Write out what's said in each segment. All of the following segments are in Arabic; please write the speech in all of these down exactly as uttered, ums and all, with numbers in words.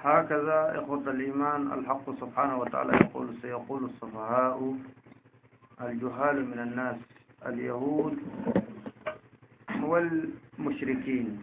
هكذا إخوة الإيمان الحق سبحانه وتعالى يقول سيقول السفهاء الجهال من الناس اليهود والمشركين.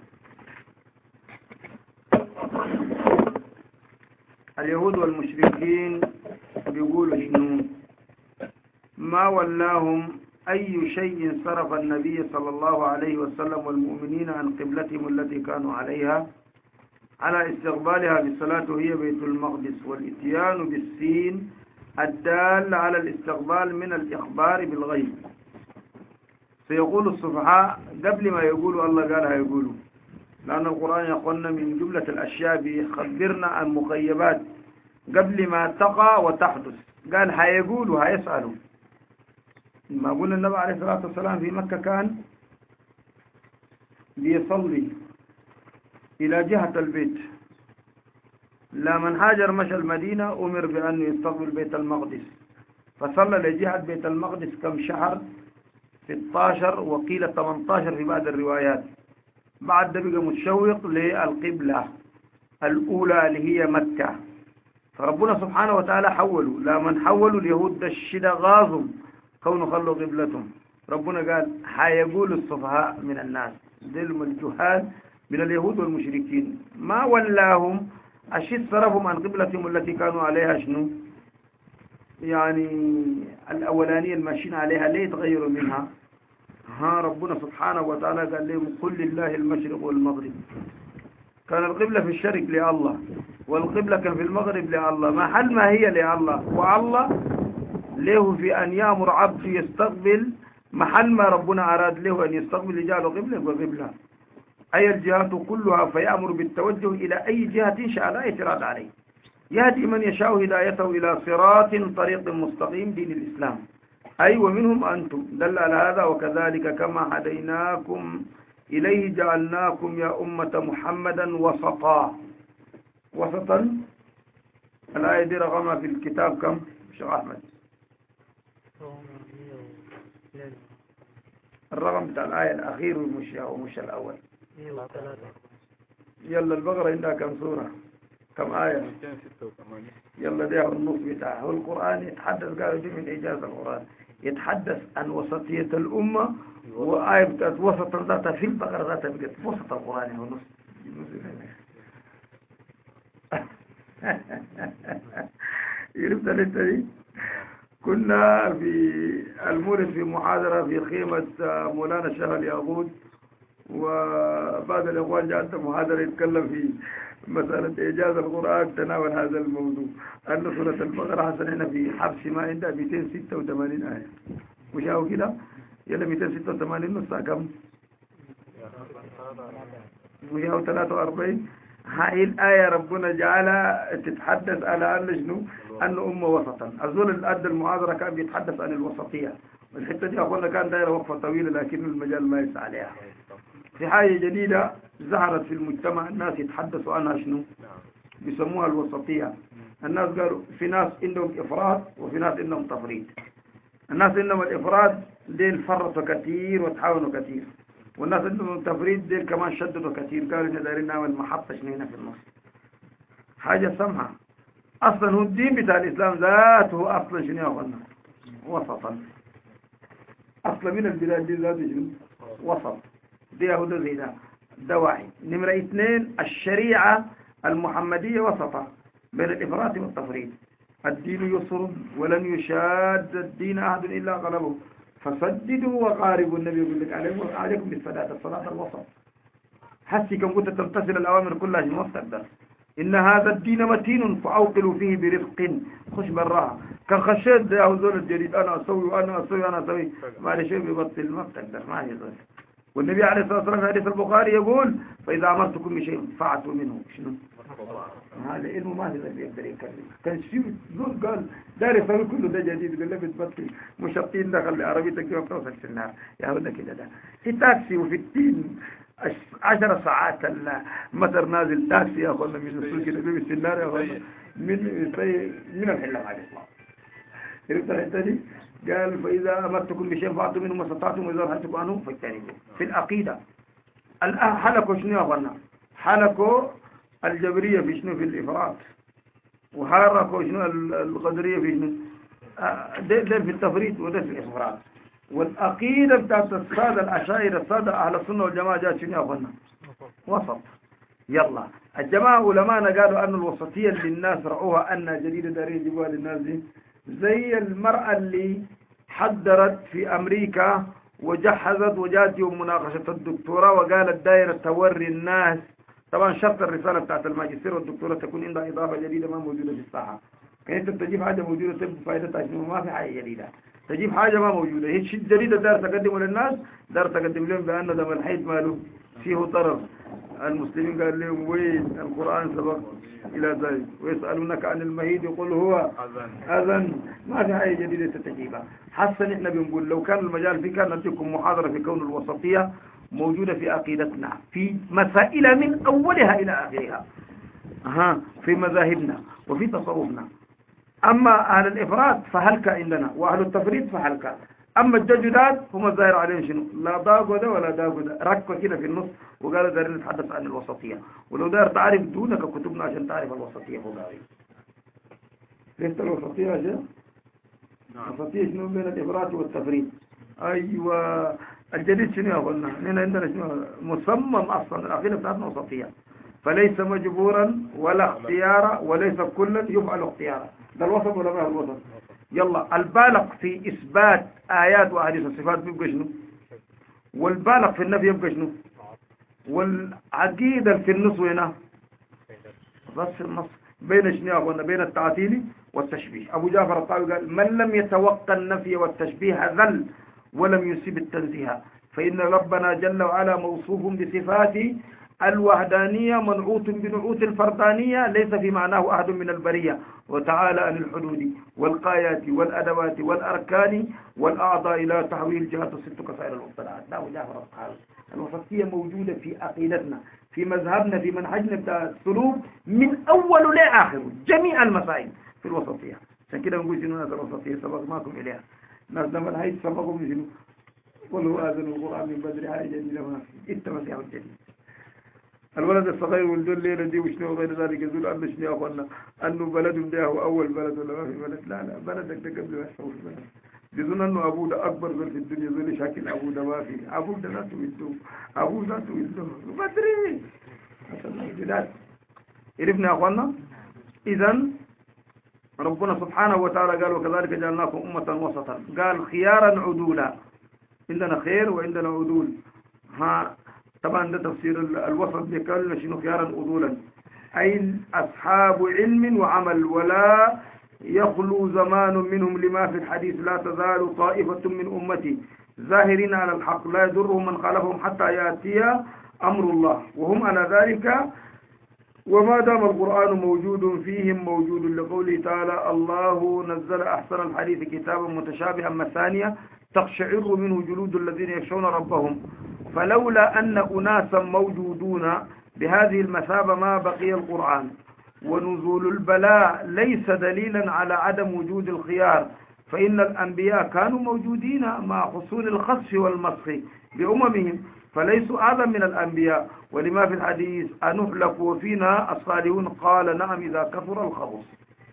اليهود والمشركين بيقولوا شنو؟ ما ولاهم أي شيء صرف النبي صلى الله عليه وسلم والمؤمنين عن قبلتهم التي كانوا عليها على استقبالها بالصلاة وهي بيت المقدس، والاتيان بالسين الدال على الاستقبال من الإخبار بالغيب. سيقول السفهاء قبل ما يقولوا الله قالها يقولوا، لأن القرآن يقولنا من جملة الأشياء بيخبرنا عن مغيبات قبل ما تقع وتحدث. قال هيقولوا هيسألوا. ما قلنا النبي عليه الصلاة والسلام في مكة كان بيصلي إلى جهة البيت، لمن هاجر مشى المدينة أمر بأن يستقبل بيت المقدس، فصلى لجهة بيت المقدس كم شهر؟ ستة عشر وقيل ثمانية عشر في بعض الروايات. بعد ده بقى متشوق للقبلة الأولى اللي هي مكة. فربنا سبحانه وتعالى حولوا، لمن حولوا اليهود ده الشدة غاظهم كونوا خلوا قبلتهم. ربنا قال حيقول السفهاء من الناس دلهم الجهال من اليهود والمشركين ما ولاهم أشد صرفهم عن قبلتهم التي كانوا عليها شنو؟ يعني الأولانية الماشيين عليها ليه تغيروا منها؟ ها ربنا سبحانه وتعالى قال لهم قل لله المشرق والمغرب. كان القبلة في الشرق لله، والقبلة كان في المغرب لله، محل ما هي لله، والله له في أن يأمر عبد يستقبل محل ما ربنا أراد له أن يستقبل يجعله قبلة وقبلة أي الجهات كلها، فيأمر بالتوجه إلى أي جهة شاء لا اعتراض عليه. يهدي من يشاء هدايته إلى صراط طريق مستقيم دين الإسلام، أي ومنهم أنتم دل على هذا. وكذلك كما هديناكم إليه جعلناكم يا أمة محمدا وسطا. وسطا الآية دي رقمها في الكتاب كم شيخ أحمد؟ الرقم بتاع الآية الأخير ومش ومش الأول. يلا البقرة عندها كم سورة؟ كم آية؟ يلا ده النص بتاعه. والقرآن يتحدث، قالوا دي من إيجاز القرآن، يتحدث عن وسطية الأمة، وآية بتاعت وسط ذاتها في البقرة ذاتها بقت وسط القرآن هو نص. عرفت انت دي؟ كنا في المورد في محاضرة في خيمة مولانا الشيخ الياقوت، وبعد الإخوان جاءت محاضرة يتكلم في مسألة إيجاز القرآن، تناول هذا الموضوع أن سورة البقرة حسنين في حبس ما عندها مئتين وستة وثمانين آية. وشاهوا كده يلا مئتين وستة وثمانين نصها كم؟ وشاهوا ثلاثة وأربعين. هاي الآية ربنا جعلها تتحدث على أن شنو؟ أن أمة وسطا. أظن الأد المعاذرة كان بيتحدث عن الوسطية، والحتة دي أقولنا كان دايرة وقفة طويلة لكن المجال ما يسعى عليها. في حاجة جديدة ظهرت في المجتمع الناس يتحدثوا عنها شنو؟ بيسموها الوسطية. الناس قالوا في ناس عندهم إفراط وفي ناس عندهم تفريط. الناس عندهم الإفراط ديل فرطوا كثير وتحاولوا كثير، والناس عندهم التفريط ديل كمان شددوا كثير، قالوا إحنا دايرين نعمل محطة شنو هنا في النص. حاجة سمحة. أصلا هو الدين بتاع الإسلام ذاته أصلا شنو يا أخوانا؟ وسطا. أصلا من البلاد دي ذاته شنو؟ وسط. دي يهود زي ده. ده واحد. نمرة اثنين الشريعة المحمدية وسطا بين الإفراط والتفريط. الدين يسر ولن يشاد الدين أحد إلا غلبه فسددوا وقاربوا. النبي يقول لك عليكم بالصلاة، الصلاة الوسط. حسي كم كنت تمتثل الأوامر كلها ما تقدر. إن هذا الدين متين فأوقلوا فيه برفق. خش براها كان خشيت يا هذول الجديد أنا أسوي وأنا أسوي أنا أسوي ما لي شيء بيبطل ما بتقدر ما يقدر. والنبي عليه الصلاة والسلام في حديث البخاري يقول فإذا أمرتكم بشيء فأتوا منه. شنو؟ هذا علمه ما في ذلك يقدر يكلم. كان شيء زول قال داري يسوي كله ده جديد، قال له بتبطل مشطين دخل عربيتك كيف توصل في النار يا هذا كده. ده في تاكسي وفي الدين عشر ساعات المطر نازل تاكسي يا أخوانا من السوق كده في النار يا أخوانا من من الحلم عليه الصلاة. عرفت الحتة دي؟ قال فإذا أمرتكم بشيء فأعطوا منه ما استطعتم وإذا نهيتكم عنه فاجتنبوه. في العقيدة الآن حلقوا شنو يا أخوانا؟ حلقوا الجبرية في شنو؟ في الإفراط. وحركوا شنو القدرية في شنو؟ ده, ده في التفريط وده في الإفراط. والعقيدة بتاعت السادة الأشاعرة السادة أهل السنة والجماعة جاءت شنو يا أخوانا؟ وسط. يلا الجماعة علماءنا قالوا أن الوسطية اللي الناس رأوها أنها جديدة دارين يجيبوها للناس دي زي المرأة اللي حضرت في أمريكا وجهزت وجات يوم مناقشة الدكتوراه وقالت دايرة توري الناس. طبعا شرط الرسالة بتاعت الماجستير والدكتوراه تكون عندها إضافة جديدة ما موجودة في الساحة. كانت تجيب حاجة موجودة تبقى فائدتها شنو؟ ما في حاجة جديدة. تجيب حاجة ما موجودة هي شيء جديدة دار تقدمه للناس، دار تقدم لهم بأن دم الحيط ماله فيه طرف. المسلمين قال لهم وين القرآن سبق إلى ذلك؟ ويسألونك عن المهيد يقول هو أذن. ما في حاجة جديدة تتجيبها. حسن إحنا بنقول لو كان المجال فيه كان نديكم محاضرة في كون الوسطية موجودة في عقيدتنا في مسائل من أولها إلى آخرها. ها في مذاهبنا وفي تصوفنا. أما أهل الإفراط فهلك عندنا وأهل التفريط فهلك. أما الجداد هم الظاهر عليهم شنو؟ لا ضاقوا ده ولا ضاقوا ده، ركوا كده في النص وقالوا دارين نتحدث عن الوسطية. ولو دار تعرف دونك كتبنا عشان تعرف الوسطية فوقاري. ليست الوسطية يا شيخ؟ الوسطية شنو بين الإفراط والتفريط؟ أيوة. الجديد شنو يا أخوانا؟ هنا عندنا شنو؟ مصمم أصلا العقيدة بتاعتنا وسطية. فليس مجبورا ولا اختيارا وليس كلا يفعل اختيارا. ده الوسط ولا ما هو الوسط؟ يلا البالغ في إثبات آيات وأحاديث الصفات بيبقى شنو؟ والبالغ في النفي يبقى شنو؟ والعقيدة في النص هنا بس النص بين شنو يا أخوانا؟ بين التعطيل والتشبيه. أبو جعفر الطاوي قال من لم يتوقع النفي والتشبيه ذل ولم يسب التنزيه، فإن ربنا جل وعلا موصوف بصفات الوحدانية منعوت بنعوت الفردانية ليس في معناه أحد من البرية، وتعالى عن الحدود والقايات والأدوات والأركان والأعضاء لا تحوي الجهات الست كسائر المبتلعات. لا وجافر الطاوي. الوسطية موجودة في عقيدتنا في مذهبنا في منهجنا بتاع السلوك من أول لآخر جميع المسائل في الوسطية. عشان كده نقول شنو ناس الوسطية سبقناكم إليها. ناس لما الحيث سبقوا من شنو؟ قلوا آذن القرآن من بدري حاجة جديدة ما في التمسيح الجديد. الولد الصغير ولد الليلة دي وشنو غير ذلك يقول أنه شنو يا أخوانا أنه بلد ده هو أول بلد ولا ما في بلد. لا لا بلدك ده قبل ما يسوي بلد. بيظن أنه أبوه ده أكبر بلد في الدنيا زول شكل أبوه ده ما في. أبوه ده ذاته يده أبوه ذاته يده بدري عشان الجداد. عرفنا يا أخوانا. إذن ربنا سبحانه وتعالى قال وكذلك جعلناكم أمة وسطا. قال خيارا عدولا. عندنا خير وعندنا عدول. ها طبعا ده تفسير الوسط بيقال شنو خيارا عدولا أي أصحاب علم وعمل ولا يخلو زمان منهم لما في الحديث لا تزال طائفة من أمتي ظاهرين على الحق لا يضرهم من خالفهم حتى يأتي أمر الله وهم على ذلك وما دام القرآن موجود فيهم موجود لقوله تعالى الله نزل أحسن الحديث كتابا متشابها مثانية تقشعر منه جلود الذين يخشون ربهم فلولا أن أناسا موجودون بهذه المثابة ما بقي القرآن. ونزول البلاء ليس دليلا على عدم وجود الخيار فإن الأنبياء كانوا موجودين مع حصول الخسف والمسخ بأممهم فليسوا أعظم من الأنبياء ولما في الحديث أنهلك وفينا الصالحون قال نعم إذا كثر الخبث.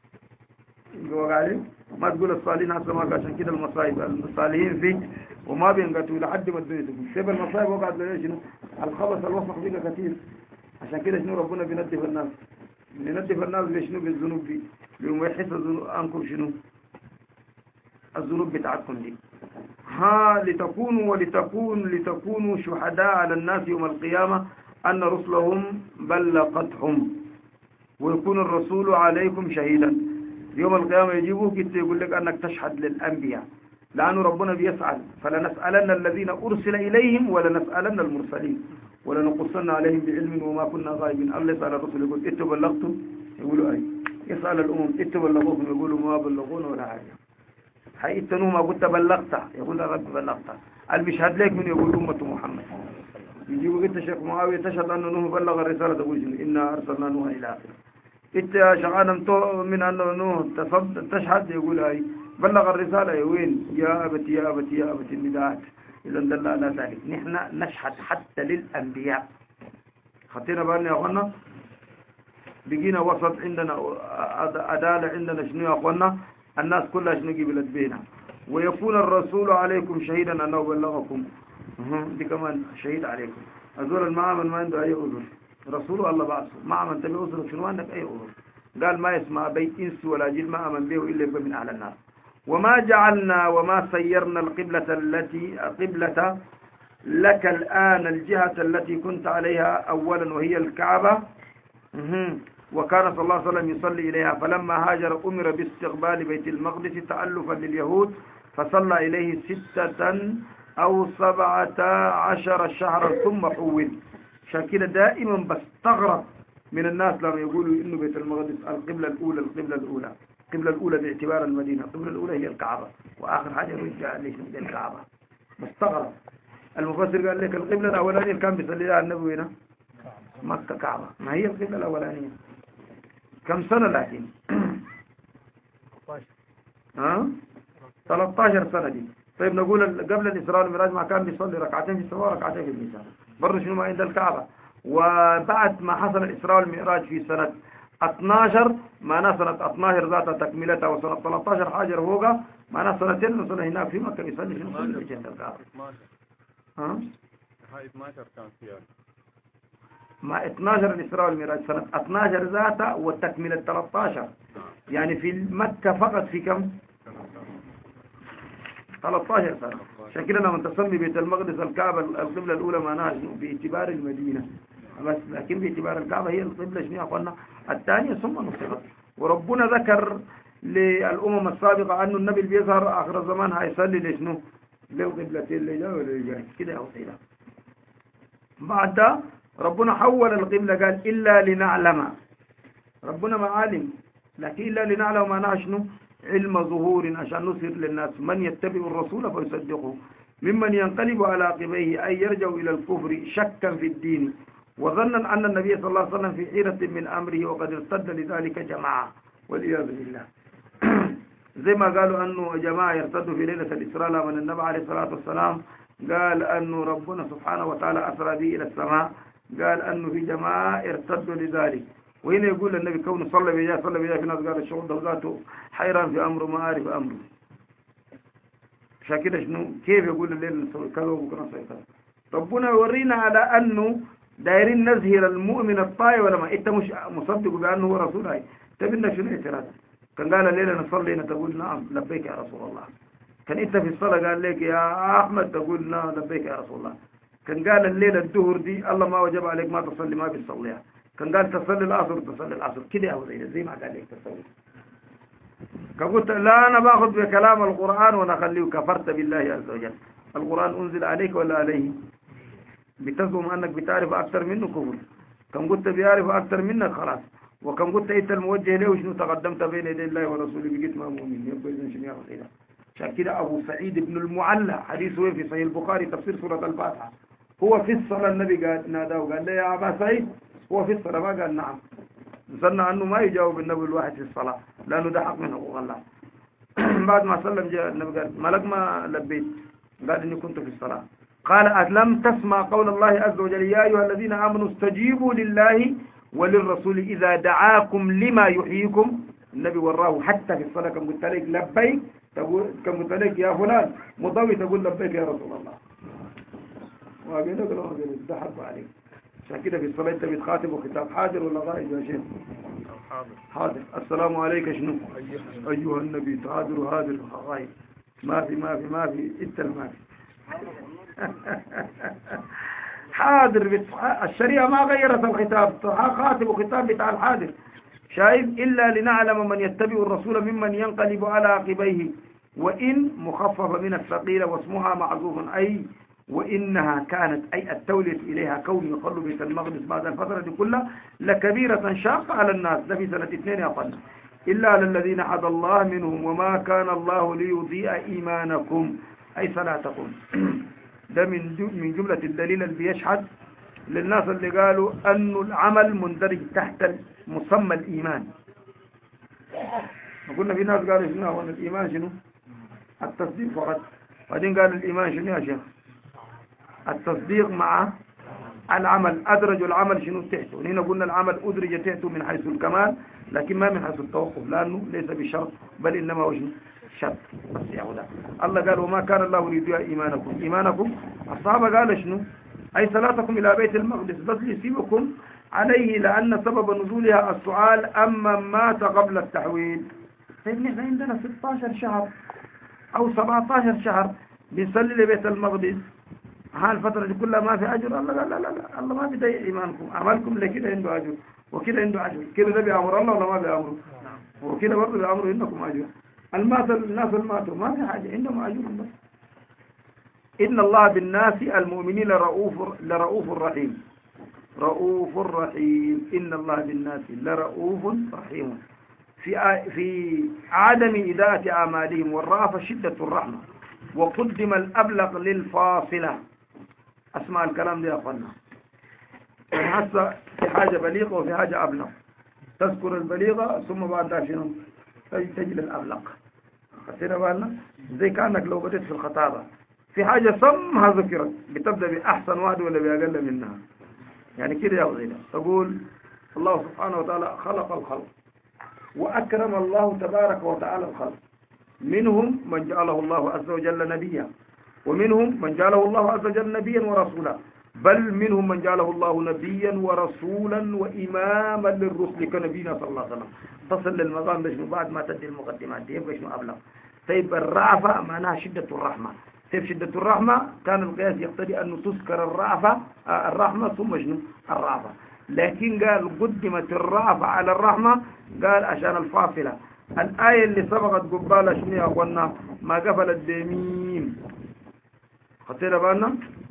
ما تقول الصالحين حتى ما عشان كده المصائب الصالحين فيه وما بينقطعوا لحد ما الدنيا تقول سيب المصائب وقعد ليه شنو الخبث الوسخ بيقى كثير. عشان كده شنو ربنا بينظف الناس بينظف الناس لشنو بالذنوب دي لما يحس عنكم شنو الذنوب بتاعتكم دي. ها لتكونوا ولتكون لتكونوا شهداء على الناس يوم القيامة أن رسلهم بلغتهم ويكون الرسول عليكم شهيدا. يوم القيامة يجيبوك يقول لك أنك تشهد للأنبياء لأنه ربنا بيسأل فلنسألن الذين أرسل إليهم ولنسألن المرسلين ولنقصن عليهم بعلم وما كنا غائبين. الله يسأل الرسل يقول إنتوا بلغتم يقولوا أي. يسأل الأمم إنتوا بلغوكم يقولوا ما بلغونا ولا حاجة. حقيقة ما قلت بلغت يقول يا رب بلغت. المشهد لك من يقول أمة محمد. يجيبوا قلت شيخ معاوية تشهد أنه نوح بلغ الرسالة تقول إنا أرسلنا نوح إلى آخره. إنت شغانا من أنه نوح تشهد يقول أي بلغ الرسالة يا وين يا أبتي يا أبتي يا أبتي النداءات. إذا دل على ذلك نحن نشهد حتى للأنبياء. خطينا بالنا يا أخوانا. بقينا وسط عندنا عدالة عندنا شنو يا أخوانا الناس كلها شنو قبلت بينا ويكون الرسول عليكم شهيدا أنه بلغكم دي كمان شهيد عليكم أزول المعامل ما عنده أي عذر رسول الله بعثه معامل تبي عذر شنو عندك أي عذر قال ما يسمع بيت إنس ولا جن ما أمن به إلا يبقى من أهل النار وما جعلنا وما سيرنا القبلة التي قبلة لك الآن الجهة التي كنت عليها أولا وهي الكعبة وكان صلى الله عليه وسلم يصلي إليها فلما هاجر أمر باستقبال بيت المقدس تألفا لليهود فصلى إليه ستة أو سبعة عشر شهرا ثم حول شاكلة دائما بستغرب من الناس لما يقولوا إنه بيت المقدس القبلة الأولى القبلة الأولى القبلة الأولى باعتبار المدينة القبلة الأولى هي الكعبة وآخر حاجة رجع ليش من الكعبة بستغرب المفسر قال لك القبلة الأولانية اللي كان بيصليها النبي هنا مكة كعبة ما هي القبلة الأولانية كم سنة لكن ها ثلاثة عشر سنة دي طيب نقول قبل الإسراء والمعراج ما كان بيصلي ركعتين في السماء وركعتين في الميزان برضه شنو ما عند الكعبة وبعد ما حصل الإسراء والمعراج في سنة اثناشر معناها سنة اثناشر ذات تكملتها وسنة ثلاثة عشر حاجر فوقها معناها سنتين وسنة هناك في مكة بيصلي شنو كل شيء عند الكعبة ها هاي اثناشر كان فيها مع اثناشر الإسراء والمعراج سنة اثناشر ذاتها وتكملة ثلاثة عشر يعني في مكة فقط في كم ثلاثة عشر سنة عشان كده لما تسمي بيت المقدس الكعبة القبلة الأولى معناها باعتبار المدينة بس لكن باعتبار الكعبة هي القبلة شنو يا أخوانا الثانية ثم نصرت وربنا ذكر للأمم السابقة أنه النبي اللي بيظهر آخر الزمان هيصلي لشنو له قبلتين اللي جاء واللي جاي كده أو سيدا بعد ربنا حول القبلة قال إلا لنعلم ربنا ما عالم لكن إلا لنعلم معناها شنو علم ظهور عشان نصير للناس من يتبع الرسول فيصدقه ممن ينقلب على عقبيه أي يرجع إلى الكفر شكا في الدين وظنا أن النبي صلى الله عليه وسلم في حيرة من أمره وقد ارتد لذلك جماعة والعياذ بالله زي ما قالوا أنه جماعة يرتدوا في ليلة الإسراء من النبي عليه الصلاة والسلام قال أنه ربنا سبحانه وتعالى أسرى به إلى السماء قال أنه في جماعة ارتدوا لذلك وهنا يقول النبي كونه صلى بيجاه صلى بيجاه في ناس قال الشغل ده ذاته حيران في أمره ما عارف أمره عشان كده شنو كيف يقول الليل نسوي كذا وبكره نسوي كذا ربنا يورينا على أنه دايرين نزهر المؤمن الطائع ولا ما أنت مش مصدق بأنه هو رسول هاي تبينا شنو اعتراض كان قال الليلة نصلي تقول نعم لبيك يا رسول الله كان أنت في الصلاة قال لك يا أحمد تقول نعم لبيك يا رسول الله كان قال الليلة الدهر دي الله ما وجب عليك ما تصلي ما بتصليها كان قال تصلي العصر تصلي العصر كده هو زي زي ما قال لك تصلي قلت لا أنا باخذ بكلام القرآن ونخليه كفرت بالله عز وجل القرآن أنزل عليك ولا عليه بتزعم أنك بتعرف أكثر منه كفر كم قلت بيعرف أكثر منك خلاص وكم قلت أنت الموجه له شنو تقدمت بين يدي الله ورسوله بقيت ما مؤمن يبقى إذن شنو يا أخي عشان كده أبو سعيد بن المعلى حديثه في صحيح البخاري تفسير سورة الفاتحة هو في الصلاة النبي قال ناداه وقال له يا أبا سعيد هو في الصلاة ما قال نعم ظن أنه ما يجاوب النبي الواحد في الصلاة لأنه ده حق من حقوق الله بعد ما سلم جاء النبي قال ملك ما لبيت قال إني كنت في الصلاة قال ألم تسمع قول الله عز وجل يا أيها الذين آمنوا استجيبوا لله وللرسول إذا دعاكم لما يحييكم النبي وراه حتى في الصلاة كم قلت لك لبيك تقول كم قلت لك يا فلان مضوي تقول لبيك يا رسول الله وقال لك لا ده حرب عليك عشان كده في الصلاة أنت بتخاطب وخطاب حاضر ولا غائب يا شيخ حاضر حاضر السلام عليك شنو أيها النبي حاضر وهادر غائب ما في ما في ما في أنت ما في حاضر الشريعة ما غيرت الخطاب خاطب وخطاب بتاع الحاضر شايف إلا لنعلم من يتبع الرسول ممن ينقلب على عقبيه وإن مخففة من الثقيلة واسمها معذوف أي وإنها كانت أي التولية إليها كون يخل بيت المقدس بعد الفترة دي كلها لكبيرة شاقة على الناس ده في سنة اثنين أقل إلا للذين حد الله منهم وما كان الله ليضيء إيمانكم أي صلاتكم ده من من جملة الدليل اللي بيشهد للناس اللي قالوا أن العمل مندرج تحت مسمى الإيمان قلنا في ناس قالوا شنو هو الإيمان شنو التصديق فقط بعدين قال الإيمان شنو يا شيخ التصديق مع العمل أدرج العمل شنو تحته، هنا قلنا العمل أدرج تحته من حيث الكمال لكن ما من حيث التوقف، لأنه ليس بشرط بل إنما وجه شرط. بس يا هدى الله قال وما كان الله ليضيع إيمانكم. إيمانكم الصحابة قال شنو؟ أي صلاتكم إلى بيت المقدس بس ليسيبكم عليه، لأن سبب نزولها السؤال أما مات قبل التحويل. طيب نحن عندنا ستة عشر شهر أو سبعة عشر شهر بنصلي لبيت المقدس، ها الفترة دي كلها ما في أجر؟ الله لا لا لا لا الله ما بيضيع إيمانكم، عملكم لكده عنده أجر وكده عنده أجر، كده ده بأمر الله ولا ما بأمره؟ وكده برضه بأمره إنكم أجر. المات الناس الماتوا ما في حاجة عندهم أجر بس. إن الله بالناس المؤمنين لرؤوف لرؤوف رحيم. رؤوف رحيم. إن الله بالناس لرؤوف رحيم. في في عدم إداءة أعمالهم والرأفة شدة الرحمة، وقدم الأبلغ للفاصلة. أسمع الكلام ده يا أخوانا، حتى في حاجة بليغة وفي حاجة أبلغ، تذكر البليغة ثم بعد ذلك شنو تجي للأبلغ. خسينا بالنا زي كأنك لو بدأت في الخطابة في حاجة سمها ذكرت بتبدأ بأحسن واحد ولا بأقل منها، يعني كده يا وزيلا تقول الله سبحانه وتعالى خلق الخلق وأكرم الله تبارك وتعالى الخلق، منهم من جعله الله عز وجل نبيا، ومنهم من جعله الله عز وجل نبيا ورسولا، بل منهم من جعله الله نبيا ورسولا وإماما للرسل كنبينا صلى الله عليه وسلم. تصل للمقام بشنو بعد ما تدي المقدمات دي يبقى شنو أبلغ. طيب الرأفة معناها شدة الرحمة. طيب شدة الرحمة كان القياس يقتضي أن تذكر الرأفة آه الرحمة ثم شنو الرأفة، لكن قال قدمت الرأفة على الرحمة قال عشان الفاصلة. الآية اللي سبقت قبالة شنو يا أخوانا؟ ما قفلت بميم، خطينا بالنا؟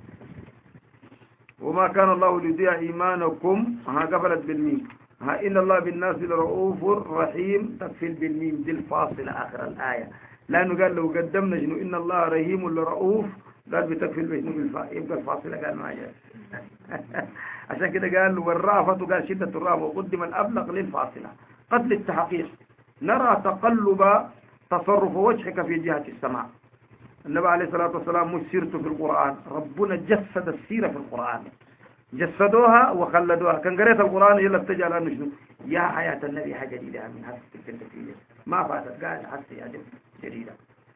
وما كان الله ليضيع إيمانكم ها قفلت بالميم، ها إن الله بالناس لرؤوف رحيم تكفل بالميم دي الفاصلة آخر الآية، لأنه قال لو قدمنا شنو إن الله رحيم لرؤوف قال بتكفل بشنو بالفاء يبقى الفاصلة قال ما جاء عشان كده قال والرأفة قال شدة الرأفة وقدم الأبلغ للفاصلة. قتل التحقيق نرى تقلب تصرف وجهك في جهة السماء. النبي عليه الصلاة والسلام مش سيرته في القرآن، ربنا جسد السيرة في القرآن، جسدوها وخلدوها. كان قريت القرآن يلا اتجه لأنه شنو يا حياة النبي حاجة جديدة من هذه التفكير ما فاتت قال حتى يا جديدة.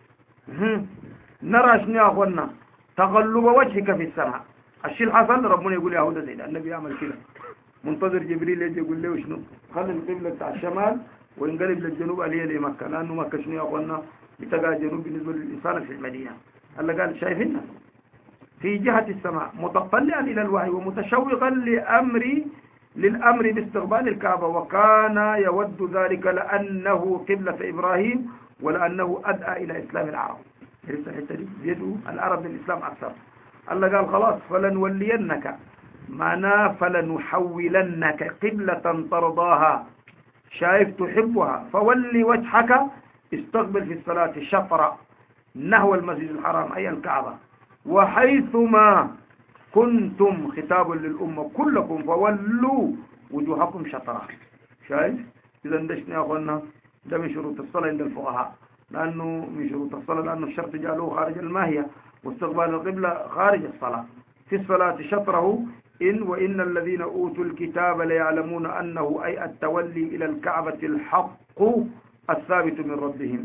نرى شنو يا أخوانا تقلب وجهك في السماء. الشيء الحسن ربنا يقول يا هودا زيد النبي يعمل كده، منتظر جبريل يجي يقول له شنو خلي القبلة بتاع الشمال وينقلب للجنوب عليه لمكة، لأنه مكة شنو يا أخوانا بتقع جنوب بالنسبة للإنسان في المدينة. الله قال شايفين في جهة السماء متطلعا إلى الوحي ومتشوقا لأمر للأمر باستقبال الكعبة، وكان يود ذلك لأنه قبلة إبراهيم ولأنه أدعى إلى إسلام العرب. يدعو العرب للإسلام أكثر. الله قال خلاص فلنولينك معناه فلنحولنك قبلة ترضاها شايف تحبها فولي وجهك استقبل في الصلاة شطر نحو المسجد الحرام أي الكعبة، وحيثما كنتم خطاب للأمة كلكم فولوا وجوهكم شطرا. شايف إذا ندشنا يا أخوانا ده من شروط الصلاة عند الفقهاء، لأنه من شروط الصلاة لأنه الشرط جعلوه خارج الماهية واستقبال القبلة خارج الصلاة. في الصلاة شطره إن وإن الذين أوتوا الكتاب ليعلمون أنه أي التولي إلى الكعبة الحق الثابت من ربهم.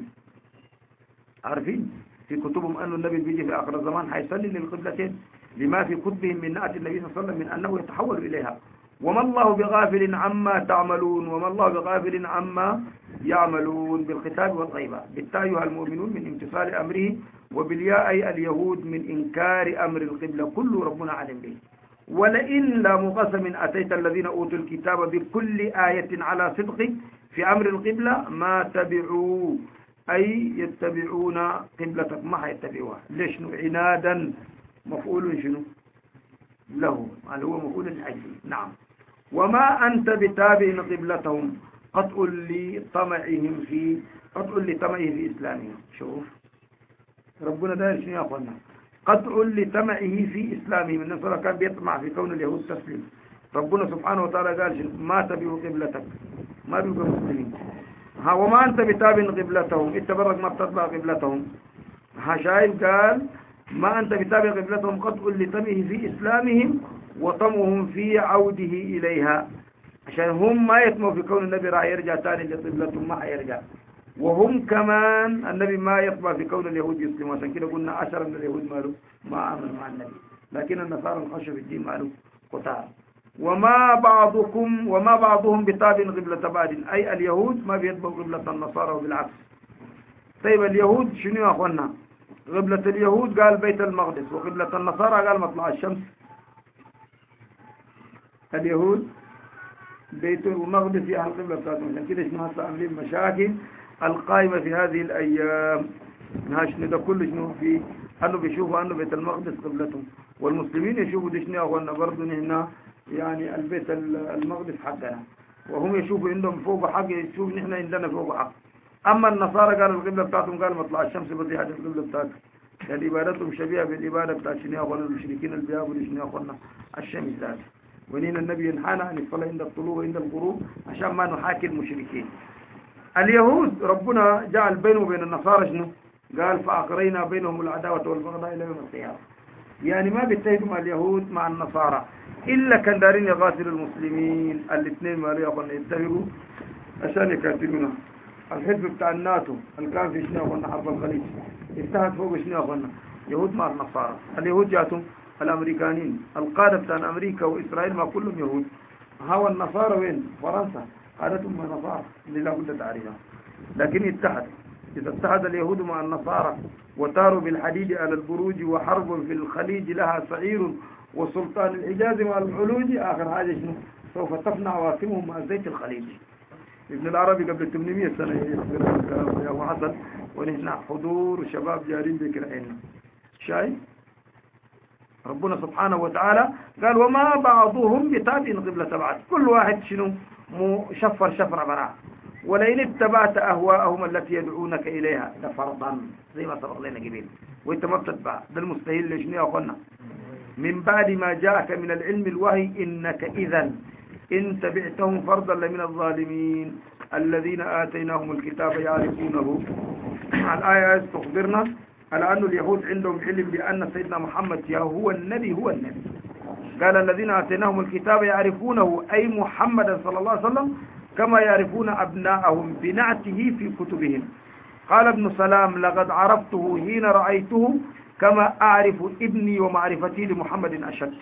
عارفين في كتبهم أن النبي بيجي في آخر الزمان حيصلي للقبلتين لما في كتبهم من نعت النبي صلى الله عليه وسلم من أنه يتحول إليها. وما الله بغافل عما تعملون وما الله بغافل عما يعملون بالختاب والغيبة، بالتاء المؤمنون من امتثال أمره، وبالياء اليهود من إنكار أمر القبلة كل ربنا علم به. ولئن لا مقسم أتيت الذين أوتوا الكتاب بكل آية على صدق في أمر القبلة ما تبعوا أي يتبعون قبلتك ما يتبعوها. ليش عنادا مفعول شنو له هل هو مفعول لأجله. نعم. وما أنت بتابع قبلتهم قطع لطمعهم في قطع لطمعه في إسلامهم. شوف ربنا داير شنو يا أخوانا قطع لطمعه في إسلامهم. النصارى كان بيطمع في كون اليهود تسلم، ربنا سبحانه وتعالى قال ما تبعوا قبلتك ما بيبقى مسلمين. ها وما أنت بتابع قبلتهم اتبرك ما بتتبع قبلتهم. ها شايف قال ما أنت بتابع قبلتهم قطع لطمعه في إسلامهم وطمهم في عوده إليها عشان هم ما يطمعوا في كون النبي راح يرجع تاني لقبلتهم ما حيرجع. وهم كمان النبي ما يطمع في كون اليهود يسلموا، عشان كده قلنا عشرة من اليهود مالوا ما آمنوا مع النبي، لكن النصارى انخشوا في الدين مالوا قتال. وما بعضكم وما بعضهم بتابع قبلة بعض، أي اليهود ما بيتبعوا قبلة النصارى وبالعكس. طيب اليهود شنو يا أخوانا؟ قبلة اليهود قال بيت المقدس، وقبلة النصارى قال مطلع الشمس. اليهود بيت المقدس هي القبلة بتاعتهم، عشان كده شنو هسه عاملين مشاكل القائمة في هذه الأيام. شنو ده كله شنو في أنه بيشوفوا أنه بيت المقدس قبلتهم، والمسلمين يشوفوا ده شنو يا أخوانا برضه نحن يعني البيت المقدس حقنا، وهم يشوفوا عندهم فوق حق، يشوفوا نحن عندنا فوق حق. أما النصارى قالوا القبلة بتاعتهم قال مطلع الشمس، بس هذه القبلة بتاعتهم يعني عبادتهم شبيهة بالعبادة بتاعت شنو يا أخوانا المشركين اللي بيعبدوا شنو يا أخوانا الشمس ذاته. ونين النبي ينحانا عن الصلاة عند الطلوع وعند الغروب عشان ما نحاكي المشركين. اليهود ربنا جعل بينه وبين النصارى شنو؟ قال فأقرينا بينهم العداوة والبغضاء إلى يوم القيامة. يعني ما بيتهدوا مع اليهود مع النصارى إلا كان دارين يغاسلوا المسلمين الاثنين ما ليه أخوانا يتهدوا عشان يكاتلونا. الحزب بتاع الناتو اللي كان في شنو أخوانا حرب الخليج يتهد فوق شنو أخوانا يهود مع النصارى. اليهود جاتهم الأمريكانيين، القادة بتاع أمريكا وإسرائيل ما كلهم يهود. هوا النصارى وين؟ فرنسا قادتهم مع النصارى اللي لا بد تعرفها، لكن اتحد. إذا اتحد اليهود مع النصارى وتاروا بالحديد على البروج وحرب في الخليج لها سعير وسلطان الحجاز مع العلوج، آخر حاجة شنو؟ سوف تفنى عواصمهم مع زيت الخليج. ابن العربي قبل ثمانمائة سنة يخبر يا أبو حسن، ونحن حضور وشباب جارين بكرعين شاي. ربنا سبحانه وتعالى قال وما بعضهم بتابع قبلة بعض، كل واحد شنو شفر شفر براء. ولئن اتبعت أهواءهم التي يدعونك إليها لفرضا زي ما سبق لنا قبل، وانت ما بتتبع ده المستحيل. ليش يا أخوانا؟ من بعد ما جاءك من العلم الوحي إنك إذا إن تبعتهم فرضا لمن الظالمين الذين آتيناهم الكتاب يعرفونه. الآية تخبرنا على أن اليهود عندهم علم بأن سيدنا محمد هو النبي هو النبي. قال الذين آتيناهم الكتاب يعرفونه أي محمد صلى الله عليه وسلم كما يعرفون أبناءهم بنعته في كتبهم. قال ابن سلام لقد عرفته حين رأيته كما أعرف ابني ومعرفتي لمحمد أشد.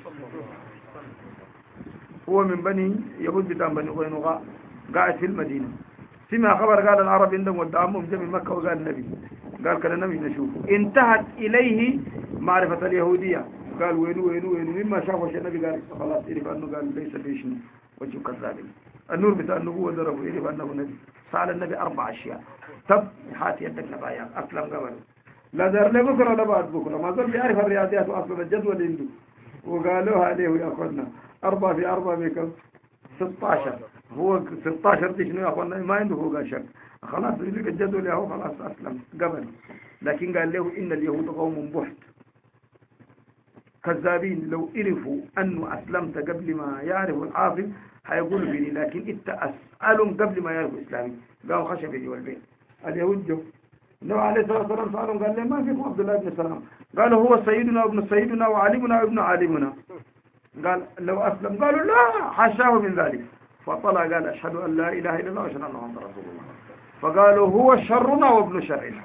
هو من بني يهود بتاع بني قينقاع قاعد في المدينة، سمع خبر قال العرب عندهم ودعمهم جميع مكة وقال النبي، قال كان النبي نشوفه. انتهت إليه معرفة اليهودية، قال وينو وينو وينو مما شافه النبي قال خلاص يعرف أنه قال ليس بيشنو وجه كذابين. النور بتاع النبوة ضربه يعرف أنه نبي. سأل النبي أربع أشياء، طب حاتي يدك نبايا أسلم قبل لا دار لي بكرة ولا بعد بكرة، ما زال بيعرف الرياضيات وأصل الجدول عنده. وقالوها عليه يا أخوانا أربعة في أربعة بكم ستة عشر، هو ستة عشر دي شنو يا أخوانا ما عنده هو قال شك خلاص يدرك الجدول يا هو خلاص أسلم قبل. لكن قال له إن اليهود قوم بحت كذابين، لو عرفوا أنه أسلمت قبل ما يعرف الحافظ هيقولوا بني، لكن انت أسألهم قبل ما يعرفوا إسلامي. قالوا خشب يجي والبيت. اليهود جو النبي عليه الصلاة والسلام سألهم قال لهم ما فيكم عبد الله بن سلام؟ قالوا هو سيدنا وابن سيدنا وعالمنا وابن عالمنا. قال لو أسلم؟ قالوا لا حاشاه من ذلك. فطلع قال أشهد أن لا إله إلا الله وأشهد أن محمدا رسول الله. فقالوا هو شرنا وابن شرنا.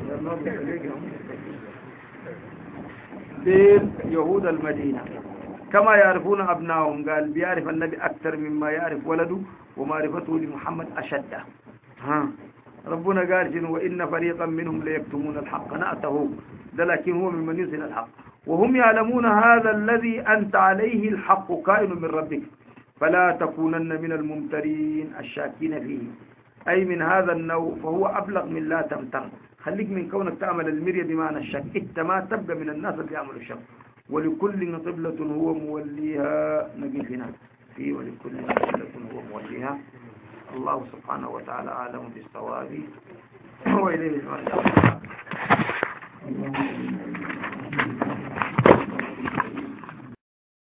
دين يهود المدينة كما يعرفون أبنائهم، قال بيعرف النبي أكثر مما يعرف ولده ومعرفته لمحمد أشد. ها ربنا قال جن وإن فريقا منهم ليكتمون الحق نأته ده، لكن هو ممن ينزل الحق وهم يعلمون هذا الذي أنت عليه الحق كائن من ربك فلا تكونن من الممترين الشاكين فيه، أي من هذا النوع فهو أبلغ من لا تمتر. خليك من كونك تعمل المرية بمعنى الشك، انت ما تبقى من الناس اللي يعملوا الشك. ولكل قبلة هو موليها نقف هنا في ولكل قبلة هو موليها. الله سبحانه وتعالى أعلم بالصواب وإليه المرجع.